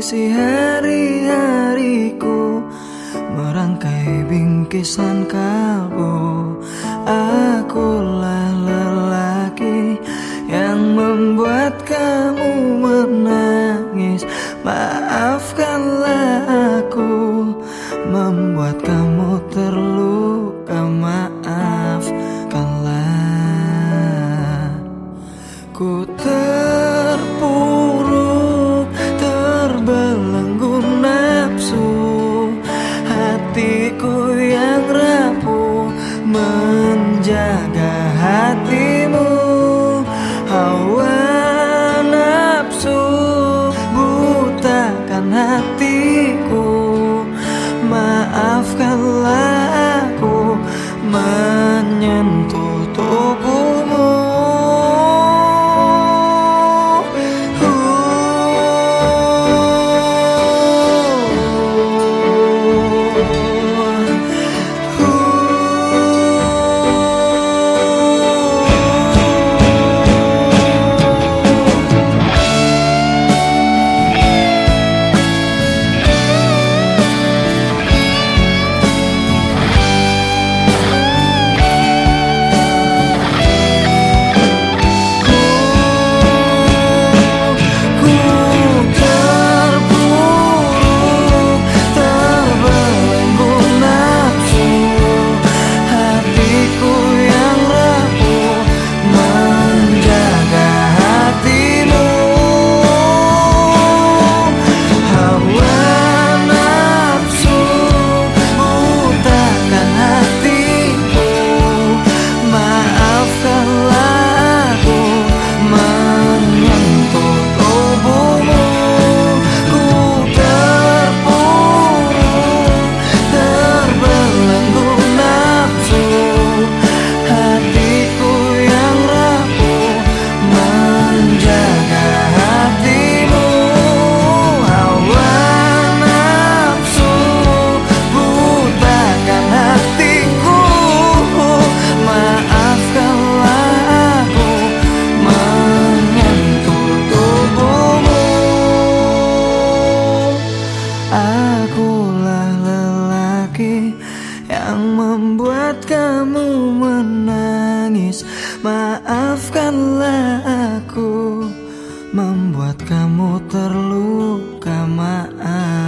mengisi hari-hariku, merangkai bingkisan kalbu. Akulah lelaki yang membuat kamu menangis. Maafkanlah aku, membuat kamu terluka. Maafkanlah. Ku terpuruk, terbelenggu nafsu, hatiku yang rapuh menjaga hatimu. Hawa nafsu butakan hatiku. Maafkanlah aku menyentuh tubuhmu. Akulah lelaki yang membuat kamu menangis. Maafkanlah aku, membuat kamu terluka. Maaf.